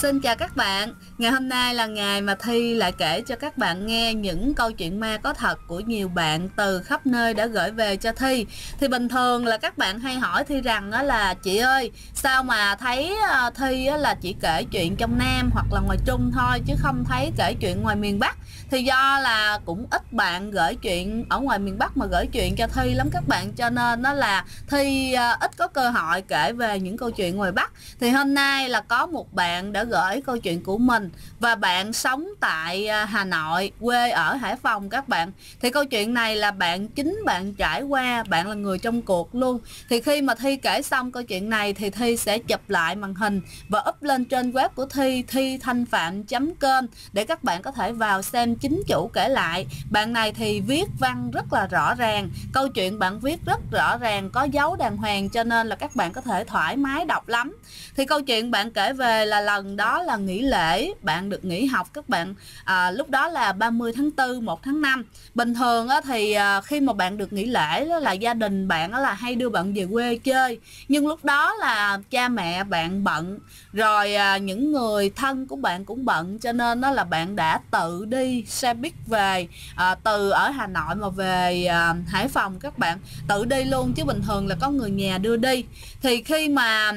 Xin chào các bạn. Ngày hôm nay là ngày mà Thi lại kể cho các bạn nghe những câu chuyện ma có thật của nhiều bạn từ khắp nơi đã gửi về cho Thi. Thì bình thường là các bạn hay hỏi Thi rằng là chị ơi, sao mà thấy Thi là chỉ kể chuyện trong Nam hoặc là ngoài Trung thôi chứ không thấy kể chuyện ngoài miền Bắc. Thì do là cũng ít bạn gửi chuyện ở ngoài miền Bắc mà gửi chuyện cho Thi lắm các bạn, cho nên nó là Thi ít có cơ hội kể về những câu chuyện ngoài Bắc. Thì hôm nay là có một bạn đã gửi câu chuyện của mình, và bạn sống tại Hà Nội, quê ở Hải Phòng các bạn. Thì câu chuyện này là chính bạn trải qua, bạn là người trong cuộc luôn. Thì khi mà Thi kể xong câu chuyện này thì Thi sẽ chụp lại màn hình và up lên trên web của Thi, thithanhpham.com, để các bạn có thể vào xem chính chủ kể lại. Bạn này thì viết văn rất là rõ ràng, câu chuyện bạn viết rất rõ ràng, có dấu đàng hoàng, cho nên là các bạn có thể thoải mái đọc lắm. Thì câu chuyện bạn kể về là lần đó là nghỉ lễ, bạn được nghỉ học các bạn. Lúc đó là 30 tháng 4, 1 tháng 5. Bình thường thì khi mà bạn được nghỉ lễ là gia đình bạn là hay đưa bạn về quê chơi. Nhưng lúc đó là cha mẹ bạn bận, rồi những người thân của bạn cũng bận, cho nên là bạn đã tự đi xe buýt về, từ ở Hà Nội mà về Hải Phòng các bạn. Tự đi luôn chứ bình thường là có người nhà đưa đi. Thì khi mà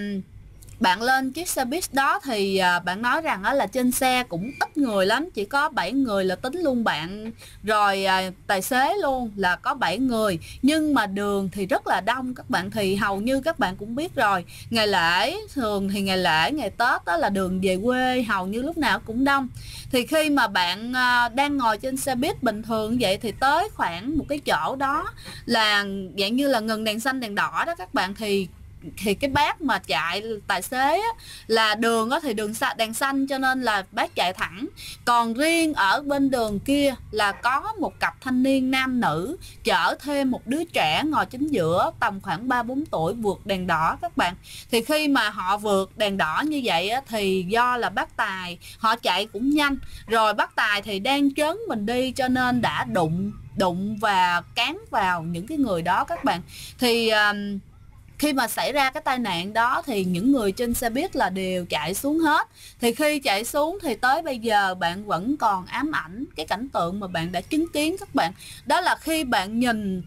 bạn lên chiếc xe buýt đó thì bạn nói rằng là trên xe cũng ít người lắm, chỉ có 7 người là tính luôn bạn, rồi tài xế luôn là có 7 người. Nhưng mà đường thì rất là đông các bạn. Thì hầu như các bạn cũng biết rồi, ngày lễ, thường thì ngày lễ, ngày Tết đó là đường về quê hầu như lúc nào cũng đông. Thì khi mà bạn đang ngồi trên xe buýt bình thường vậy thì tới khoảng một cái chỗ đó là dạng như là ngừng đèn xanh đèn đỏ đó các bạn. Thì cái bác mà chạy tài xế là đường thì đường đèn xanh, cho nên là bác chạy thẳng. Còn riêng ở bên đường kia là có một cặp thanh niên nam nữ chở thêm một đứa trẻ ngồi chính giữa, tầm khoảng 3-4 tuổi, vượt đèn đỏ các bạn. Thì khi mà họ vượt đèn đỏ như vậy thì do là bác tài họ chạy cũng nhanh, rồi bác tài thì đang chớn mình đi, cho nên đã đụng và cán vào những cái người đó các bạn. Thì khi mà xảy ra cái tai nạn đó thì những người trên xe buýt là đều chạy xuống hết. Thì khi chạy xuống thì tới bây giờ bạn vẫn còn ám ảnh cái cảnh tượng mà bạn đã chứng kiến các bạn. Đó là khi bạn nhìn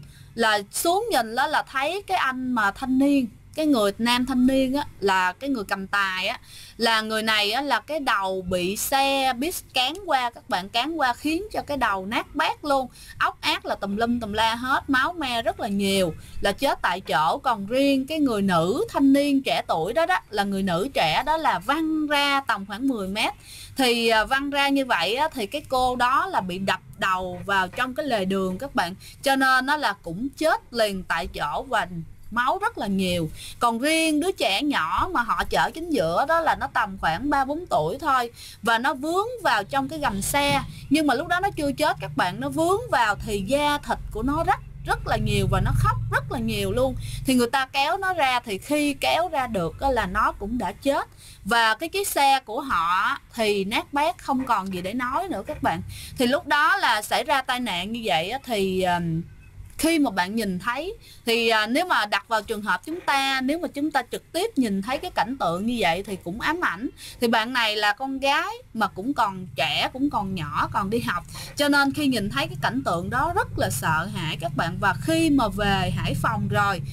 nhìn đó là thấy cái anh mà thanh niên, cái người nam thanh niên là cái người cầm tài là người này là cái đầu bị xe buýt cán qua các bạn, cán qua khiến cho cái đầu nát bét luôn, ốc ác là tùm lum tùm la hết, máu me rất là nhiều, là chết tại chỗ. Còn riêng cái người nữ thanh niên trẻ tuổi đó là người nữ trẻ đó là văng ra tầm khoảng 10 mét. Thì văng ra như vậy thì cái cô đó là bị đập đầu vào trong cái lề đường các bạn, cho nên nó là cũng chết liền tại chỗ và máu rất là nhiều. Còn riêng đứa trẻ nhỏ mà họ chở chính giữa đó là nó tầm khoảng 3-4 tuổi thôi, và nó vướng vào trong cái gầm xe. Nhưng mà lúc đó nó chưa chết các bạn, nó vướng vào thì da thịt của nó rất là nhiều và nó khóc rất là nhiều luôn. Thì người ta kéo nó ra, thì khi kéo ra được là nó cũng đã chết. Và cái chiếc xe của họ thì nát bét, không còn gì để nói nữa các bạn. Thì lúc đó là xảy ra tai nạn như vậy thì khi mà bạn nhìn thấy thì nếu mà đặt vào trường hợp chúng ta, nếu mà chúng ta trực tiếp nhìn thấy cái cảnh tượng như vậy thì cũng ám ảnh. Thì bạn này là con gái mà cũng còn trẻ, cũng còn nhỏ, còn đi học, cho nên khi nhìn thấy cái cảnh tượng đó rất là sợ hãi các bạn. Và khi mà về Hải Phòng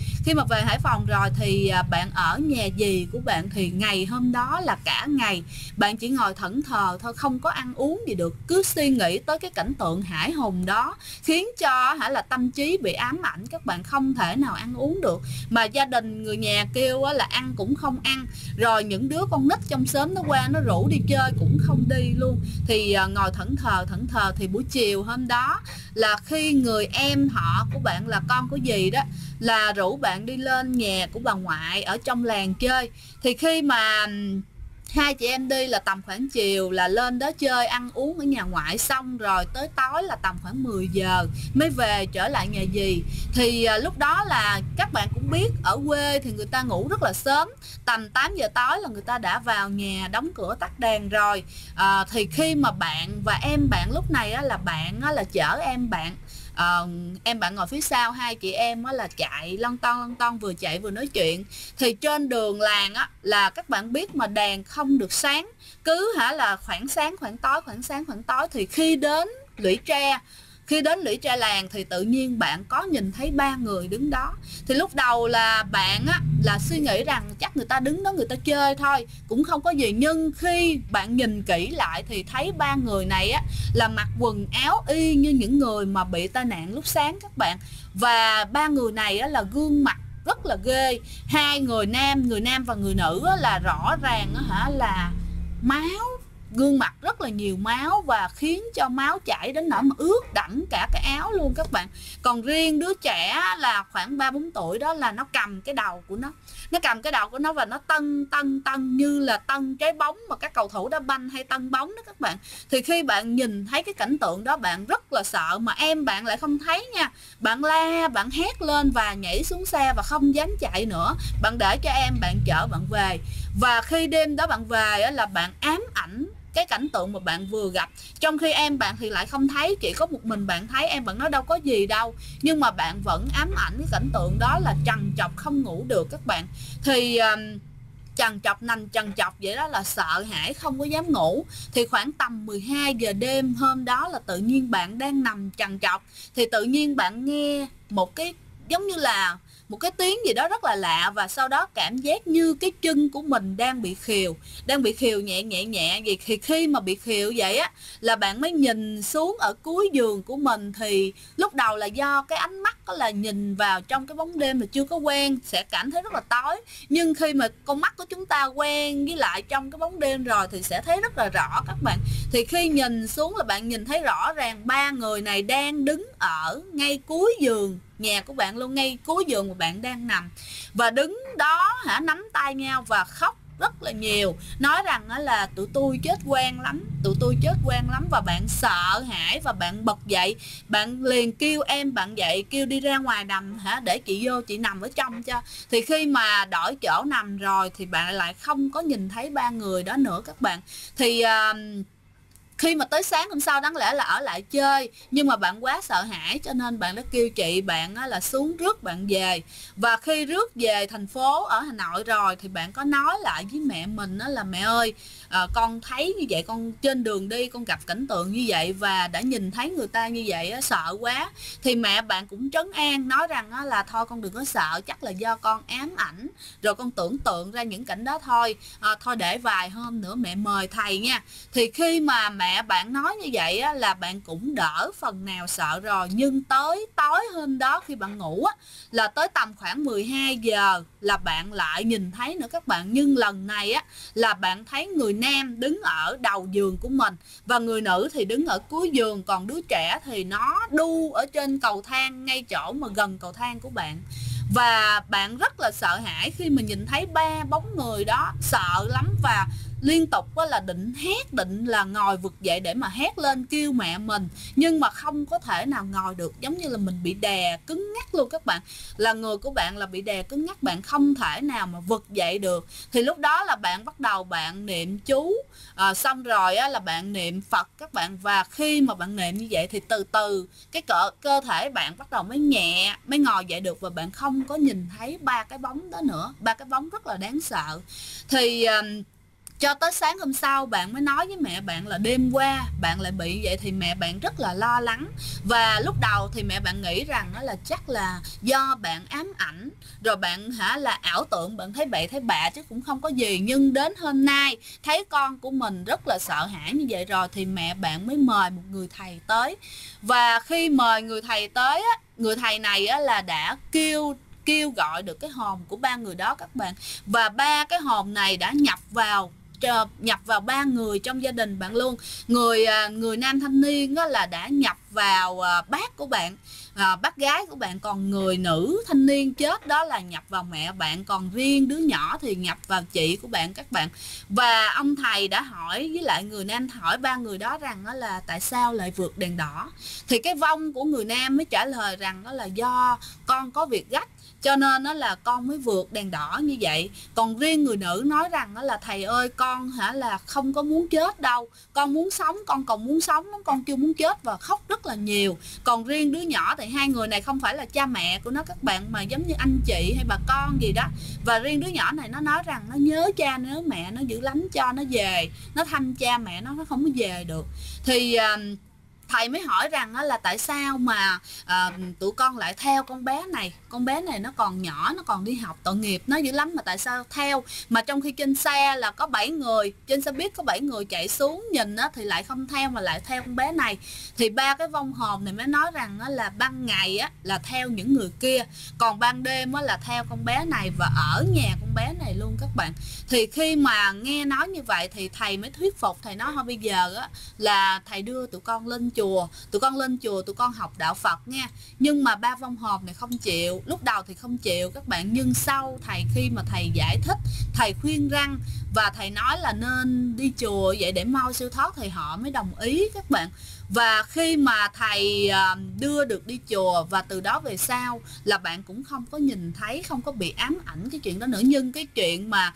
rồi thì bạn ở nhà dì của bạn, thì ngày hôm đó là cả ngày bạn chỉ ngồi thẫn thờ thôi, không có ăn uống gì được, cứ suy nghĩ tới cái cảnh tượng hãi hùng đó, khiến cho là tâm trí bị ám ảnh các bạn, không thể nào ăn uống được. Mà gia đình người nhà kêu là ăn cũng không ăn, rồi những đứa con nít trong xóm nó qua nó rủ đi chơi cũng không đi luôn. Thì ngồi thẫn thờ. Thì buổi chiều hôm đó là khi người em họ của bạn là con của dì đó là rủ bạn đi lên nhà của bà ngoại ở trong làng chơi. Thì khi mà hai chị em đi là tầm khoảng chiều là lên đó chơi ăn uống ở nhà ngoại, xong rồi tới tối là tầm khoảng 10 giờ mới về trở lại nhà dì. Thì lúc đó là các bạn cũng biết ở quê thì người ta ngủ rất là sớm, tầm 8 giờ tối là người ta đã vào nhà đóng cửa tắt đèn rồi. Thì khi mà bạn và em bạn lúc này là bạn là chở em bạn em bạn ngồi phía sau, hai chị em là chạy lon ton vừa chạy vừa nói chuyện. Thì trên đường làng là các bạn biết mà, đèn không được sáng, cứ là khoảng sáng khoảng tối, khoảng sáng khoảng tối. Thì khi đến lũy tre làng thì tự nhiên bạn có nhìn thấy 3 người đứng đó. Thì lúc đầu là bạn là suy nghĩ rằng chắc người ta đứng đó người ta chơi thôi, cũng không có gì. Nhưng khi bạn nhìn kỹ lại thì thấy 3 người này là mặc quần áo y như những người mà bị tai nạn lúc sáng các bạn. Và 3 người này là gương mặt rất là ghê. 2 người nam và người nữ là rõ ràng là máu, gương mặt rất là nhiều máu và khiến cho máu chảy đến nỗi mà ướt đẫm cả cái áo luôn các bạn. Còn riêng đứa trẻ là khoảng 3-4 tuổi đó là nó cầm cái đầu của nó cầm cái đầu của nó và nó tân như là tân trái bóng mà các cầu thủ đá banh hay tân bóng đó các bạn. Thì khi bạn nhìn thấy cái cảnh tượng đó bạn rất là sợ, mà em bạn lại không thấy nha. Bạn la, bạn hét lên và nhảy xuống xe và không dám chạy nữa. Bạn để cho em bạn chở bạn về. Và khi đêm đó bạn về là bạn ám ảnh cái cảnh tượng mà bạn vừa gặp, trong khi em bạn thì lại không thấy, chỉ có một mình bạn thấy. Em bạn nói đâu có gì đâu, nhưng mà bạn vẫn ám ảnh cái cảnh tượng đó, là trằn trọc không ngủ được các bạn. Thì trằn trọc nằm trằn trọc vậy đó, là sợ hãi không có dám ngủ. Thì khoảng tầm 12 giờ đêm hôm đó là tự nhiên bạn đang nằm trằn trọc, thì tự nhiên bạn nghe một cái giống như là một cái tiếng gì đó rất là lạ, và sau đó cảm giác như cái chân của mình đang bị khều nhẹ vậy. Thì khi mà bị khều vậy là bạn mới nhìn xuống ở cuối giường của mình. Thì lúc đầu là do cái ánh mắt đó là nhìn vào trong cái bóng đêm mà chưa có quen, sẽ cảm thấy rất là tối. Nhưng khi mà con mắt của chúng ta quen với lại trong cái bóng đêm rồi thì sẽ thấy rất là rõ các bạn. Thì khi nhìn xuống là bạn nhìn thấy rõ ràng 3 người này đang đứng ở ngay cuối giường nhà của bạn luôn, ngay cuối giường mà bạn đang nằm. Và đứng đó nắm tay nhau và khóc rất là nhiều, nói rằng là tụi tôi chết oan lắm. Và bạn sợ hãi và bạn bật dậy, bạn liền kêu em bạn dậy, kêu đi ra ngoài nằm để chị vô chị nằm ở trong cho. Thì khi mà đổi chỗ nằm rồi thì bạn lại không có nhìn thấy 3 người đó nữa các bạn. Thì khi mà tới sáng hôm sau đáng lẽ là ở lại chơi, nhưng mà bạn quá sợ hãi cho nên bạn đã kêu chị bạn là xuống rước bạn về. Và khi rước về thành phố ở Hà Nội rồi thì bạn có nói lại với mẹ mình là mẹ ơi, con thấy như vậy, con trên đường đi con gặp cảnh tượng như vậy và đã nhìn thấy người ta như vậy sợ quá. Thì mẹ bạn cũng trấn an, nói rằng là thôi con đừng có sợ, chắc là do con ám ảnh rồi con tưởng tượng ra những cảnh đó thôi, thôi để vài hôm nữa mẹ mời thầy nha. Thì khi mà mẹ bạn nói như vậy là bạn cũng đỡ phần nào sợ rồi. Nhưng tới tối hôm đó khi bạn ngủ là tới tầm khoảng 12 giờ là bạn lại nhìn thấy nữa các bạn. Nhưng lần này là bạn thấy người nam đứng ở đầu giường của mình và người nữ thì đứng ở cuối giường, còn đứa trẻ thì nó đu ở trên cầu thang ngay chỗ mà gần cầu thang của bạn. Và bạn rất là sợ hãi khi mà nhìn thấy 3 bóng người đó, sợ lắm và liên tục là định là ngồi vực dậy để mà hét lên kêu mẹ mình, nhưng mà không có thể nào ngồi được, giống như là mình bị đè cứng ngắc luôn các bạn. Là người của bạn là bị đè cứng ngắc, bạn không thể nào mà vực dậy được. Thì lúc đó là bạn bắt đầu bạn niệm chú, xong rồi là bạn niệm Phật các bạn. Và khi mà bạn niệm như vậy thì từ từ cái cơ thể bạn bắt đầu mới ngồi dậy được, và bạn không có nhìn thấy 3 cái bóng đó nữa, 3 cái bóng rất là đáng sợ. Thì cho tới sáng hôm sau bạn mới nói với mẹ bạn là đêm qua bạn lại bị vậy. Thì mẹ bạn rất là lo lắng, và lúc đầu thì mẹ bạn nghĩ rằng là chắc là do bạn ám ảnh rồi bạn là ảo tưởng, bạn thấy bậy thấy bạ chứ cũng không có gì. Nhưng đến hôm nay thấy con của mình rất là sợ hãi như vậy rồi thì mẹ bạn mới mời một người thầy tới. Và khi mời người thầy tới người thầy này là đã kêu gọi được cái hồn của 3 người đó các bạn. Và 3 cái hồn này đã nhập vào 3 người trong gia đình bạn luôn. Người nam thanh niên là đã nhập vào bác của bạn, bác gái của bạn. Còn người nữ thanh niên chết đó là nhập vào mẹ bạn. Còn riêng đứa nhỏ thì nhập vào chị của bạn các bạn. Và ông thầy đã hỏi với lại người nam, hỏi 3 người đó rằng là tại sao lại vượt đèn đỏ. Thì cái vong của người nam mới trả lời rằng là do con có việc gấp, cho nên nó là con mới vượt đèn đỏ như vậy. Còn riêng người nữ nói rằng đó là thầy ơi, con là không có muốn chết đâu, con muốn sống, con còn muốn sống, con chưa muốn chết, và khóc rất là nhiều. Còn riêng đứa nhỏ thì hai người này không phải là cha mẹ của nó các bạn, mà giống như anh chị hay bà con gì đó. Và riêng đứa nhỏ này nó nói rằng nó nhớ cha nhớ mẹ, nó giữ lánh cho nó về, nó thăm cha mẹ nó không có về được. Thì thầy mới hỏi rằng là tại sao mà tụi con lại theo con bé này nó còn nhỏ, nó còn đi học, tội nghiệp nó dữ lắm mà tại sao theo, mà trong khi trên xe là có 7 người, trên xe buýt có 7 người chạy xuống nhìn á, thì lại không theo mà lại theo con bé này. Thì ba cái vong hồn này mới nói rằng là ban ngày á là theo những người kia, còn ban đêm á là theo con bé này và ở nhà con bé này luôn các bạn. Thì khi mà nghe nói như vậy thì thầy mới thuyết phục, thầy nói thôi bây giờ á là thầy đưa tụi con lên chùa, tụi con học đạo Phật nha. Nhưng mà ba vong hồn này không chịu, lúc đầu thì không chịu các bạn, nhưng sau thầy khi mà thầy giải thích, thầy khuyên răn và thầy nói là nên đi chùa vậy để mau siêu thoát thì họ mới đồng ý các bạn. Và khi mà thầy đưa được đi chùa, và từ đó về sau là bạn cũng không có nhìn thấy, không có bị ám ảnh cái chuyện đó nữa. Nhưng cái chuyện mà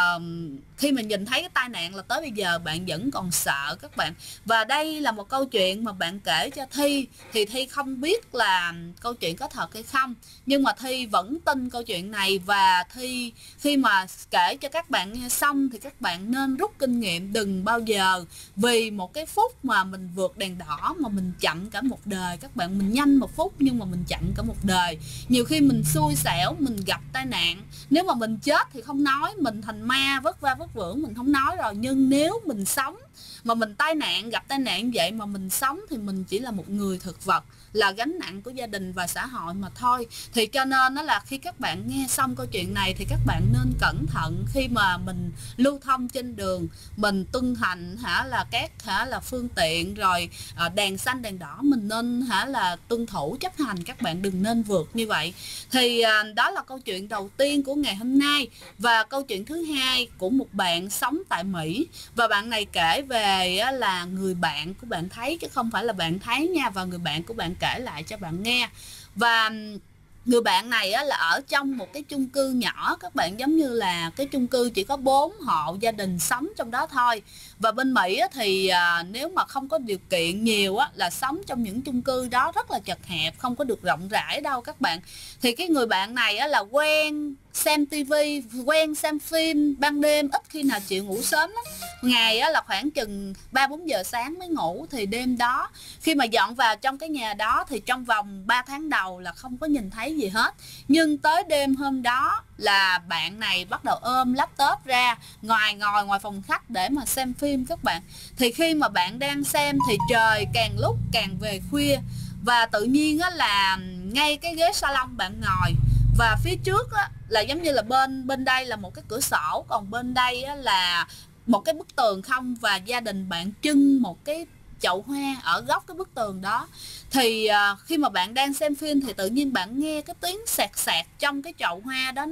khi mà nhìn thấy cái tai nạn là tới bây giờ bạn vẫn còn sợ các bạn. Và đây là một câu chuyện mà bạn kể cho Thi, thì Thi không biết là câu chuyện có thật hay không, nhưng mà Thi vẫn tin câu chuyện này. Và Thi khi mà kể cho các bạn nghe xong thì các bạn nên rút kinh nghiệm, đừng bao giờ vì một cái phút mà mình vượt đèn đỏ mà mình chậm cả một đời các bạn. Mình nhanh một phút nhưng mà mình chậm cả một đời. Nhiều khi mình xui xẻo, mình gặp tai nạn, nếu mà mình chết thì không nói, mình thành ma vất va vất vưởng mình không nói rồi, nhưng nếu mình sống mà mình tai nạn, gặp tai nạn vậy mà mình sống thì mình chỉ là một người thực vật, là gánh nặng của gia đình và xã hội mà thôi. Thì cho nên đó là khi các bạn nghe xong câu chuyện này thì các bạn nên cẩn thận khi mà mình lưu thông trên đường, mình tuân hành là các là phương tiện, rồi đèn xanh đèn đỏ mình nên là tuân thủ chấp hành, các bạn đừng nên vượt như vậy. Thì đó là câu chuyện đầu tiên của ngày hôm nay. Và câu chuyện thứ hai của một bạn sống tại Mỹ, và bạn này kể về là người bạn của bạn thấy chứ không phải là bạn thấy nha, và người bạn của bạn kể lại cho bạn nghe. Và người bạn này là ở trong một cái chung cư nhỏ các bạn, giống như là cái chung cư chỉ có 4 hộ gia đình sống trong đó thôi. Và bên Mỹ thì nếu mà không có điều kiện nhiều là sống trong những chung cư đó rất là chật hẹp, không có được rộng rãi đâu các bạn. Thì cái người bạn này là quen xem tivi, quen xem phim ban đêm, ít khi nào chịu ngủ sớm lắm. Ngày là khoảng chừng 3-4 giờ sáng mới ngủ. Thì đêm đó khi mà dọn vào trong cái nhà đó thì trong vòng 3 tháng đầu là không có nhìn thấy gì hết. Nhưng tới đêm hôm đó là bạn này bắt đầu ôm laptop ra ngồi ngoài phòng khách để mà xem phim các bạn. Thì khi mà bạn đang xem thì trời càng lúc càng về khuya, và tự nhiên là ngay cái ghế salon bạn ngồi, và phía trước là giống như là bên đây là một cái cửa sổ, còn bên đây là một cái bức tường không, và gia đình bạn trưng một cái chậu hoa ở góc cái bức tường đó. Thì khi mà bạn đang xem phim thì tự nhiên bạn nghe cái tiếng sạt sạt trong cái chậu hoa đó,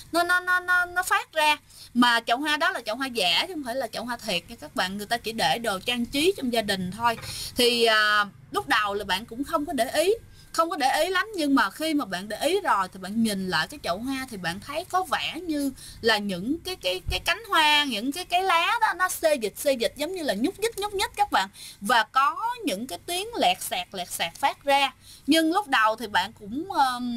nó phát ra. Mà chậu hoa đó là chậu hoa giả chứ không phải là chậu hoa thiệt nha các bạn, người ta chỉ để đồ trang trí trong gia đình thôi. Thì lúc đầu là bạn cũng không có để ý lắm, nhưng mà khi mà bạn để ý rồi thì bạn nhìn lại cái chậu hoa thì bạn thấy có vẻ như là những cái cánh hoa, những cái lá đó nó xê dịch giống như là nhúc nhích các bạn, và có những cái tiếng lẹt sẹt phát ra. Nhưng lúc đầu thì bạn cũng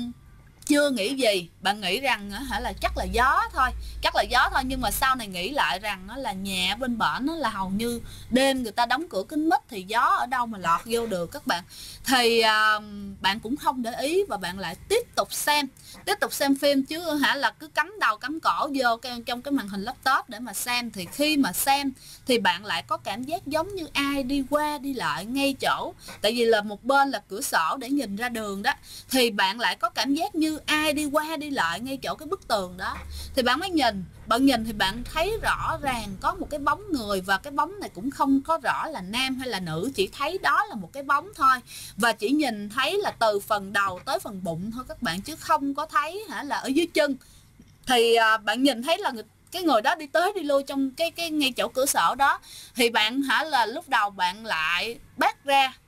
chưa nghĩ gì, bạn nghĩ rằng là chắc là gió thôi, nhưng mà sau này nghĩ lại rằng là nhà bên bển là hầu như đêm người ta đóng cửa kín mít thì gió ở đâu mà lọt vô được các bạn. Thì bạn cũng không để ý và bạn lại tiếp tục xem phim chứ là cứ cắm đầu cắm cổ vô trong cái màn hình laptop để mà xem. Thì khi mà xem thì bạn lại có cảm giác giống như ai đi qua đi lại ngay chỗ, tại vì là một bên là cửa sổ để nhìn ra đường đó, thì bạn lại có cảm giác như ai đi qua đi lại ngay chỗ cái bức tường đó. Thì bạn mới nhìn thì bạn thấy rõ ràng có một cái bóng người, và cái bóng này cũng không có rõ là nam hay là nữ, chỉ thấy đó là một cái bóng thôi, và chỉ nhìn thấy là từ phần đầu tới phần bụng thôi các bạn, chứ không có thấy là ở dưới chân. Thì bạn nhìn thấy là cái người đó đi tới đi lui trong cái ngay chỗ cửa sổ đó. Thì bạn là lúc đầu bạn lại bắt ra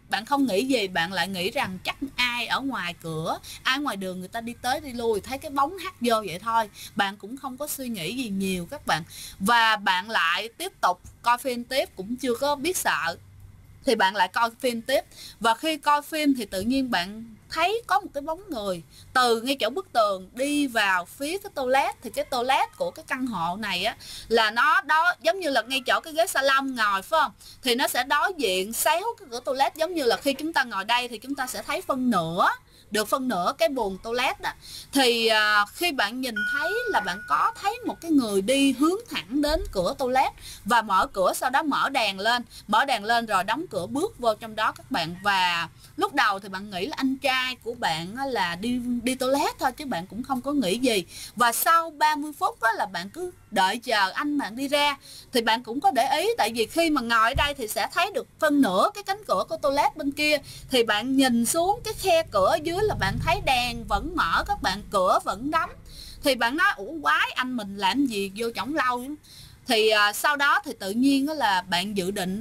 bạn không nghĩ gì, bạn lại nghĩ rằng chắc ai ở ngoài cửa, ai ngoài đường người ta đi tới đi lui thấy cái bóng hắt vô vậy thôi, bạn cũng không có suy nghĩ gì nhiều các bạn, và bạn lại tiếp tục coi phim tiếp, cũng chưa có biết sợ thì bạn lại coi phim tiếp. Và khi coi phim thì tự nhiên bạn thấy có một cái bóng người từ ngay chỗ bức tường đi vào phía cái toilet. Thì cái toilet của cái căn hộ này á là nó đó giống như là ngay chỗ cái ghế salon ngồi, phải không, thì nó sẽ đối diện xéo cái cửa toilet, giống như là khi chúng ta ngồi đây thì chúng ta sẽ thấy được phân nửa cái buồng toilet đó. Thì khi bạn nhìn thấy là bạn có thấy một cái người đi hướng thẳng đến cửa toilet và mở cửa, sau đó mở đèn lên rồi đóng cửa bước vô trong đó các bạn. Và lúc đầu thì bạn nghĩ là anh trai của bạn là đi toilet thôi chứ bạn cũng không có nghĩ gì. Và sau 30 phút đó là bạn cứ đợi chờ anh bạn đi ra thì bạn cũng có để ý, tại vì khi mà ngồi ở đây thì sẽ thấy được phân nửa cái cánh cửa của toilet bên kia, thì bạn nhìn xuống cái khe cửa ở dưới là bạn thấy đèn vẫn mở các bạn, cửa vẫn đóng. Thì bạn nói ủa quái, anh mình làm gì vô chổng lâu. Thì sau đó thì tự nhiên đó là bạn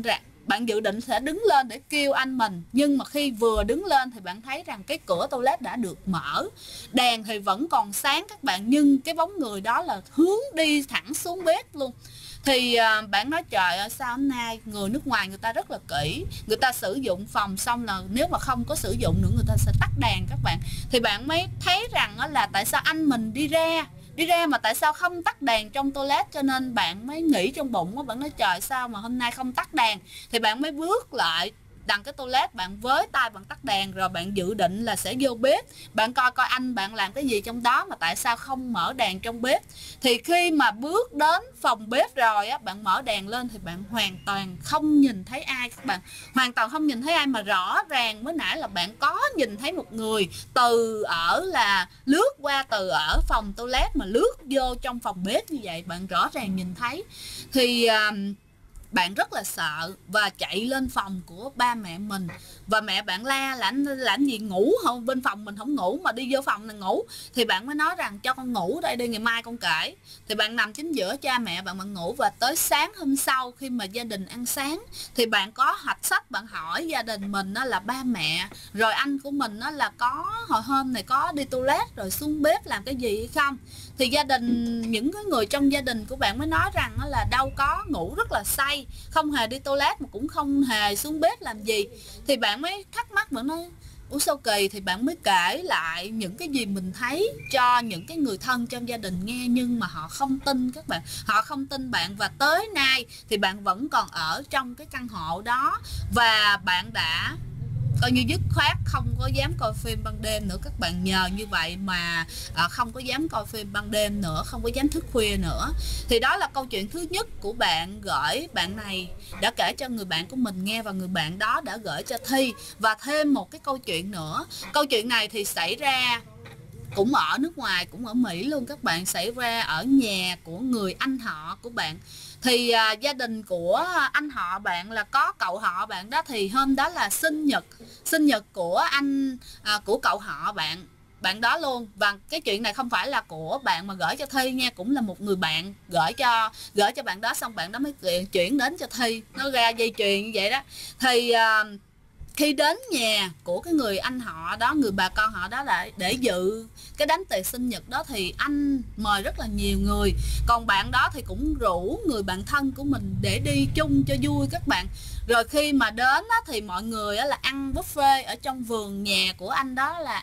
dự định sẽ đứng lên để kêu anh mình, nhưng mà khi vừa đứng lên thì bạn thấy rằng cái cửa toilet đã được mở, đèn thì vẫn còn sáng các bạn, nhưng cái bóng người đó là hướng đi thẳng xuống bếp luôn. Thì bạn nói trời ơi, sao hôm nay người nước ngoài người ta rất là kỹ, người ta sử dụng phòng xong là nếu mà không có sử dụng nữa người ta sẽ tắt đèn các bạn. Thì bạn mới thấy rằng là tại sao anh mình đi ra mà tại sao không tắt đèn trong toilet, cho nên bạn mới nghĩ trong bụng, bạn nói trời sao mà hôm nay không tắt đèn. Thì bạn mới bước lại đằng cái toilet, bạn với tay bạn tắt đèn, rồi bạn dự định là sẽ vô bếp, bạn coi coi anh bạn làm cái gì trong đó mà tại sao không mở đèn trong bếp. Thì khi mà bước đến phòng bếp rồi á, bạn mở đèn lên thì bạn hoàn toàn không nhìn thấy ai các bạn, hoàn toàn không nhìn thấy ai, mà rõ ràng mới nãy là bạn có nhìn thấy một người lướt qua từ ở phòng toilet mà lướt vô trong phòng bếp như vậy, bạn rõ ràng nhìn thấy. Thì bạn rất là sợ và chạy lên phòng của ba mẹ mình, và mẹ bạn la là anh gì ngủ không, bên phòng mình không ngủ mà đi vô phòng này ngủ. Thì bạn mới nói rằng cho con ngủ đây đi, ngày mai con kể. Thì bạn nằm chính giữa cha mẹ bạn ngủ. Và tới sáng hôm sau khi mà gia đình ăn sáng thì bạn có hạch sách, bạn hỏi gia đình mình là ba mẹ rồi anh của mình là có hồi hôm này có đi toilet rồi xuống bếp làm cái gì hay không. Thì những cái người trong gia đình của bạn mới nói rằng là đâu có, ngủ rất là say, không hề đi toilet mà cũng không hề xuống bếp làm gì. Thì bạn mới thắc mắc, bạn nói ủa sao kỳ. Thì bạn mới kể lại những cái gì mình thấy cho những cái người thân trong gia đình nghe, nhưng mà họ không tin các bạn, họ không tin bạn. Và tới nay thì bạn vẫn còn ở trong cái căn hộ đó, và bạn đã coi như dứt khoát không có dám coi phim ban đêm nữa các bạn. Nhờ như vậy mà không có dám coi phim ban đêm nữa, không có dám thức khuya nữa. Thì đó là câu chuyện thứ nhất của bạn gửi, bạn này đã kể cho người bạn của mình nghe, và người bạn đó đã gửi cho Thi. Và thêm một cái câu chuyện nữa, câu chuyện này thì xảy ra cũng ở nước ngoài, cũng ở Mỹ luôn các bạn, xảy ra ở nhà của người anh họ của bạn. Thì gia đình của anh họ bạn là có cậu họ bạn đó, thì hôm đó là sinh nhật của của cậu họ bạn đó luôn. Và cái chuyện này không phải là của bạn mà gửi cho Thi nha, cũng là một người bạn gửi cho bạn đó, xong bạn đó mới chuyển đến cho Thi, nó ra dây chuyền như vậy đó. Thì khi đến nhà của cái người anh họ đó, người bà con họ đó để dự cái đám tiệc sinh nhật đó, thì anh mời rất là nhiều người, còn bạn đó thì cũng rủ người bạn thân của mình để đi chung cho vui các bạn. Rồi khi mà đến á, thì mọi người á, là ăn buffet ở trong vườn nhà của anh đó, là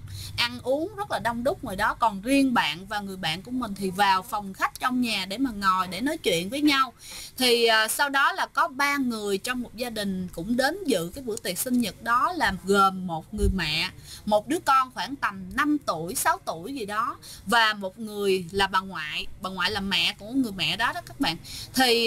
ăn uống rất là đông đúc ngoài đó. Còn riêng bạn và người bạn của mình thì vào phòng khách trong nhà để mà ngồi để nói chuyện với nhau. Thì sau đó là có 3 người trong một gia đình cũng đến dự cái bữa tiệc sinh nhật đó, là gồm một người mẹ, một đứa con khoảng tầm 5 tuổi 6 tuổi gì đó, và một người là bà ngoại là mẹ của người mẹ đó các bạn. Thì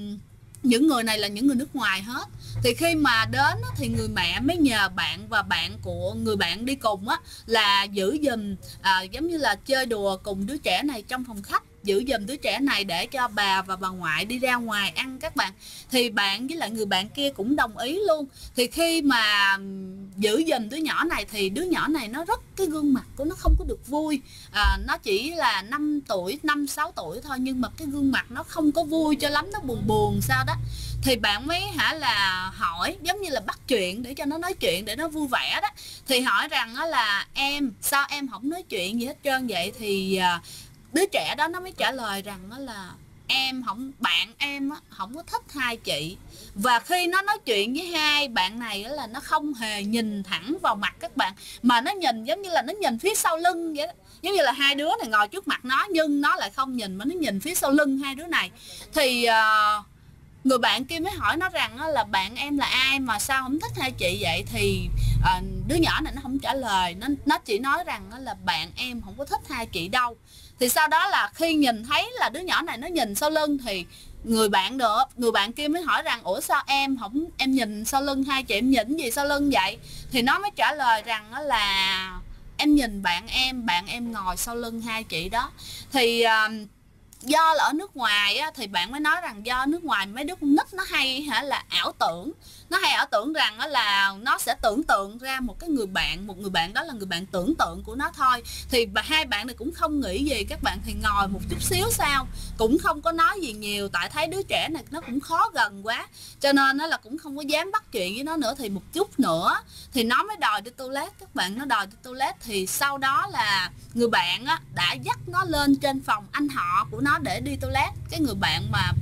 những người này là những người nước ngoài hết. Thì khi mà đến thì người mẹ mới nhờ bạn và bạn của người bạn đi cùng là giữ giùm, giống như là chơi đùa cùng đứa trẻ này trong phòng khách. giữ giùm đứa trẻ này để cho bà và bà ngoại đi ra ngoài ăn các bạn. Thì bạn với lại người bạn kia cũng đồng ý luôn. Thì khi mà giữ giùm đứa nhỏ này thì đứa nhỏ này nó rất, cái gương mặt của nó không có được vui. Nó chỉ là 5 tuổi 5-6 tuổi thôi, nhưng mà cái gương mặt nó không có vui cho lắm, nó buồn buồn sao đó. Thì bạn mới là hỏi, giống như là bắt chuyện để cho nó nói chuyện, để nó vui vẻ đó. Thì hỏi rằng là em sao em không nói chuyện gì hết trơn vậy. Thì đứa trẻ đó nó mới trả lời rằng là bạn em không có thích hai chị. Và khi nó nói chuyện với hai bạn này là nó không hề nhìn thẳng vào mặt các bạn, mà nó nhìn giống như là nó nhìn phía sau lưng vậy đó. Giống như là hai đứa này ngồi trước mặt nó nhưng nó lại không nhìn, mà nó nhìn phía sau lưng hai đứa này. Thì người bạn kia mới hỏi nó rằng là bạn em là ai mà sao không thích hai chị vậy. Thì đứa nhỏ này nó không trả lời, nó chỉ nói rằng là bạn em không có thích hai chị đâu. Thì sau đó là khi nhìn thấy là đứa nhỏ này nó nhìn sau lưng thì người bạn kia mới hỏi rằng ủa sao em nhìn sau lưng hai chị, em nhìn gì sau lưng vậy. Thì nó mới trả lời rằng là em nhìn bạn em ngồi sau lưng hai chị đó. Thì do là ở nước ngoài á, thì bạn mới nói rằng do nước ngoài mấy đứa con nít nó hay là ảo tưởng, nó hay ảo tưởng rằng là nó sẽ tưởng tượng ra một người bạn đó là người bạn tưởng tượng của nó thôi. Thì hai bạn này cũng không nghĩ gì các bạn, thì ngồi một chút xíu sau cũng không có nói gì nhiều, tại thấy đứa trẻ này nó cũng khó gần quá cho nên nó là cũng không có dám bắt chuyện với nó nữa. Thì một chút nữa thì nó mới đòi đi toilet các bạn, nó đòi đi toilet. Thì sau đó là người bạn á, đã dắt nó lên trên phòng anh họ của nó để đi toilet. Cái người bạn mà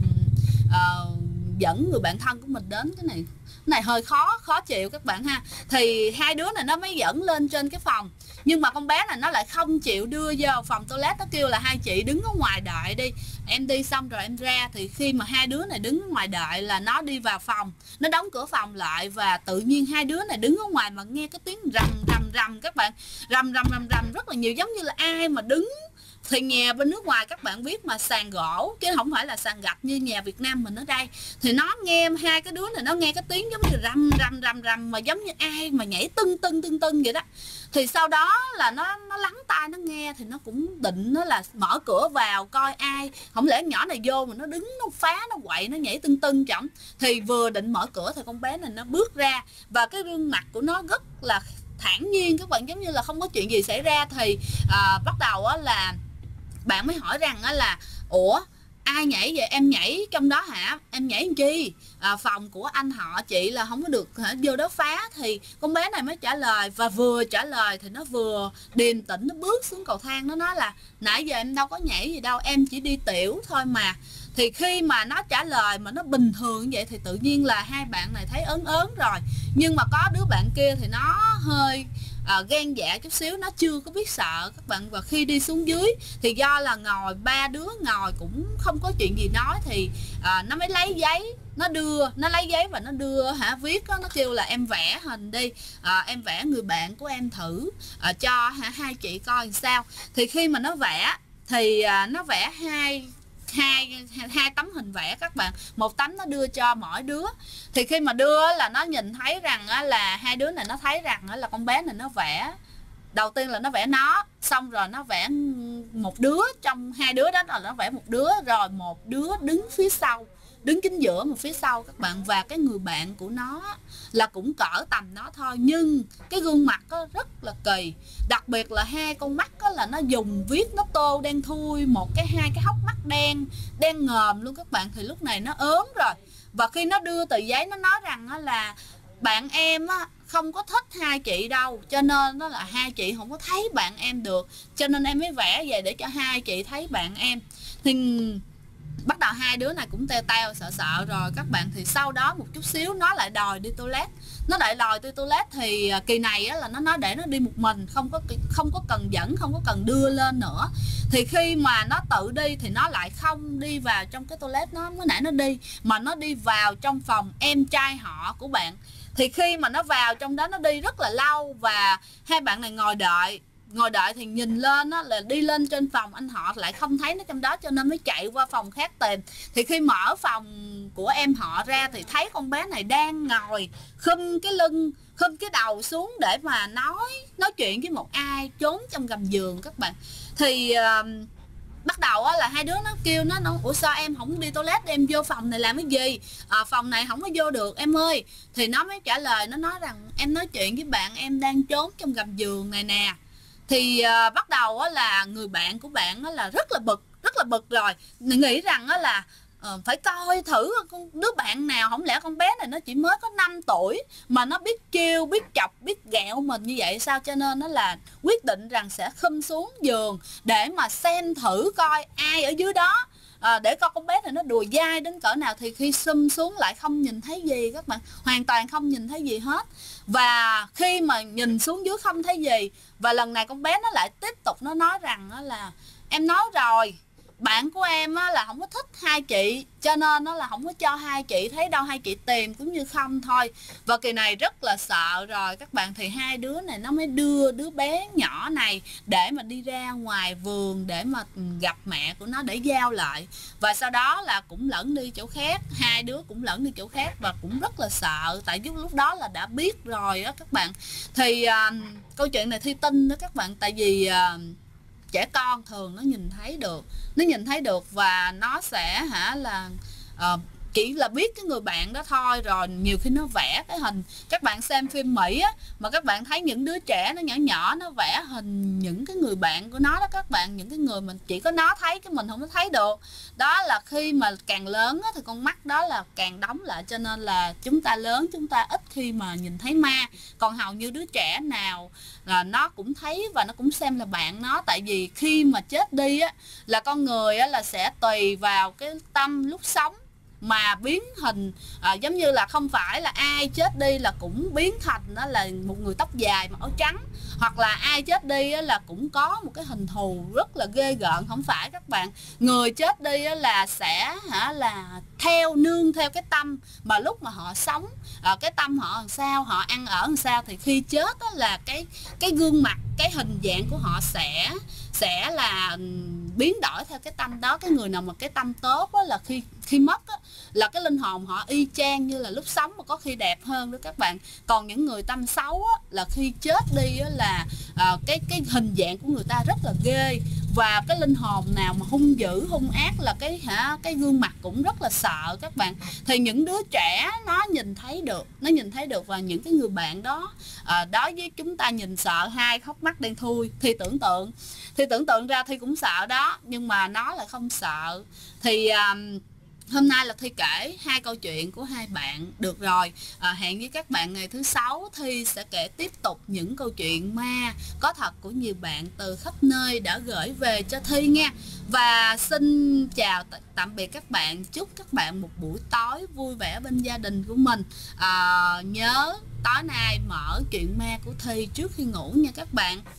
dẫn người bạn thân của mình đến, cái này hơi khó chịu các bạn ha. Thì hai đứa này nó mới dẫn lên trên cái phòng, nhưng mà con bé này nó lại không chịu đưa vào phòng toilet. Nó kêu là hai chị đứng ở ngoài đợi đi, em đi xong rồi em ra. Thì khi mà hai đứa này đứng ở ngoài đợi là nó đi vào phòng, nó đóng cửa phòng lại. Và tự nhiên hai đứa này đứng ở ngoài mà nghe cái tiếng rầm các bạn, rầm rất là nhiều, giống như là ai mà đứng. Thì nhà bên nước ngoài các bạn biết mà, sàn gỗ chứ không phải là sàn gạch như nhà Việt Nam mình ở đây. Thì nó nghe, hai cái đứa này nó nghe cái tiếng giống như rầm mà giống như ai mà nhảy tưng vậy đó. Thì sau đó là nó lắng tai nó nghe, thì nó cũng định nó là mở cửa vào coi ai, không lẽ nhỏ này vô mà nó đứng nó phá nó quậy nó nhảy tưng chổng. Thì vừa định mở cửa thì con bé này nó bước ra, và cái gương mặt của nó rất là thản nhiên các bạn, giống như là không có chuyện gì xảy ra. Thì bắt đầu là bạn mới hỏi rằng là ủa ai nhảy vậy, em nhảy trong đó hả, em nhảy làm chi, phòng của anh họ chị là không có được vô đó phá. Thì con bé này mới trả lời, và vừa trả lời thì nó vừa điềm tĩnh, nó bước xuống cầu thang, nó nói là nãy giờ em đâu có nhảy gì đâu, em chỉ đi tiểu thôi mà. Thì khi mà nó trả lời mà nó bình thường vậy thì tự nhiên là hai bạn này thấy ớn rồi. Nhưng mà có đứa bạn kia thì nó hơi gan dạ chút xíu, nó chưa có biết sợ các bạn. Và khi đi xuống dưới thì do là ngồi ba đứa ngồi cũng không có chuyện gì nói, thì nó mới lấy giấy, nó lấy giấy và nó đưa viết đó, nó kêu là em vẽ hình đi, em vẽ người bạn của em thử cho hai chị coi làm sao. Thì khi mà nó vẽ thì nó vẽ hai tấm hình vẽ các bạn, một tấm nó đưa cho mỗi đứa. Thì khi mà đưa là nó nhìn thấy rằng là hai đứa này nó thấy rằng là con bé này nó vẽ, đầu tiên là nó vẽ nó, xong rồi nó vẽ một đứa trong hai đứa đó, là nó vẽ một đứa, rồi một đứa đứng phía sau, đứng chính giữa một phía sau các bạn. Và cái người bạn của nó là cũng cỡ tầm nó thôi, nhưng cái gương mặt có rất là kỳ, đặc biệt là hai con mắt là nó dùng viết, nó tô đen thui, hai cái hốc mắt đen ngòm luôn các bạn. Thì lúc này nó ớn rồi, và khi nó đưa tờ giấy nó nói rằng là bạn em không có thích hai chị đâu, cho nên nó là hai chị không có thấy bạn em được, cho nên em mới vẽ về để cho hai chị thấy bạn em. Thì bắt đầu hai đứa này cũng teo sợ rồi các bạn. Thì sau đó một chút xíu nó lại đòi đi toilet, thì kỳ này là nó nói để nó đi một mình, không có cần dẫn, không có cần đưa lên nữa. Thì khi mà nó tự đi thì nó lại không đi vào trong cái toilet nó mới nãy nó đi, mà nó đi vào trong phòng em trai họ của bạn. Thì khi mà nó vào trong đó nó đi rất là lâu, và hai bạn này ngồi đợi thì nhìn lên là đi lên trên phòng anh họ lại không thấy nó trong đó, cho nên mới chạy qua phòng khác tìm. Thì khi mở phòng của em họ ra thì thấy con bé này đang ngồi khum cái đầu xuống để mà nói chuyện với một ai trốn trong gầm giường các bạn. Thì bắt đầu á là hai đứa nó kêu nó ủa sao em không đi toilet, em vô phòng này làm cái gì, phòng này không có vô được em ơi. Thì nó mới trả lời, nó nói rằng em nói chuyện với bạn em đang trốn trong gầm giường này nè. Thì bắt đầu á là người bạn của bạn á là rất là bực rồi, nghĩ rằng á là phải coi thử con đứa bạn nào, không lẽ con bé này nó chỉ mới có 5 tuổi mà nó biết trêu, biết chọc, biết ghẹo mình như vậy sao. Cho nên nó là quyết định rằng sẽ khum xuống giường để mà xem thử coi ai ở dưới đó, để coi con bé này nó đùa dai đến cỡ nào. Thì khi xum xuống lại không nhìn thấy gì các bạn, hoàn toàn không nhìn thấy gì hết. Và khi mà nhìn xuống dưới không thấy gì, và lần này con bé nó lại tiếp tục nó nói rằng là em nói rồi, bạn của em á, là không có thích hai chị, cho nên nó là không có cho hai chị thấy đâu, hai chị tìm cũng như không thôi. Và kỳ này rất là sợ rồi các bạn, thì hai đứa này nó mới đưa đứa bé nhỏ này để mà đi ra ngoài vườn để mà gặp mẹ của nó để giao lại. Và sau đó là cũng lẫn đi chỗ khác, hai đứa cũng lẫn đi chỗ khác và cũng rất là sợ, tại lúc đó là đã biết rồi á các bạn. Thì câu chuyện này Thi tin đó các bạn, tại vì trẻ con thường nó nhìn thấy được và nó sẽ chỉ là biết cái người bạn đó thôi. Rồi nhiều khi nó vẽ cái hình, các bạn xem phim Mỹ á, mà các bạn thấy những đứa trẻ nó nhỏ nhỏ nó vẽ hình những cái người bạn của nó đó các bạn, những cái người mình chỉ có nó thấy cái mình không có thấy được. Đó là khi mà càng lớn á, thì con mắt đó là càng đóng lại, cho nên là chúng ta lớn chúng ta ít khi mà nhìn thấy ma. Còn hầu như đứa trẻ nào là nó cũng thấy và nó cũng xem là bạn nó. Tại vì khi mà chết đi á, là con người á, là sẽ tùy vào cái tâm lúc sống mà biến hình, giống như là không phải là ai chết đi là cũng biến thành đó là một người tóc dài mà áo trắng, hoặc là ai chết đi là cũng có một cái hình thù rất là ghê gợn. Không phải các bạn, người chết đi là sẽ là nương theo cái tâm mà lúc mà họ sống, cái tâm họ làm sao, họ ăn ở làm sao, thì khi chết là cái gương mặt, cái hình dạng của họ sẽ là biến đổi theo cái tâm đó. Cái người nào mà cái tâm tốt là khi mất là cái linh hồn họ y chang như là lúc sống, mà có khi đẹp hơn đó các bạn. Còn những người tâm xấu là khi chết đi là cái hình dạng của người ta rất là ghê, và cái linh hồn nào mà hung dữ hung ác là cái gương mặt cũng rất là sợ các bạn. Thì những đứa trẻ nó nhìn thấy được và những cái người bạn đó đối với chúng ta nhìn sợ, hai hốc mắt đen thui, thì tưởng tượng ra thì cũng sợ đó, nhưng mà nó lại không sợ. Thì hôm nay là Thi kể hai câu chuyện của hai bạn được rồi. Hẹn với các bạn ngày thứ 6 Thi sẽ kể tiếp tục những câu chuyện ma có thật của nhiều bạn từ khắp nơi đã gửi về cho Thi nha. Và xin chào tạm biệt các bạn, chúc các bạn một buổi tối vui vẻ bên gia đình của mình. Nhớ tối nay mở chuyện ma của Thi trước khi ngủ nha các bạn.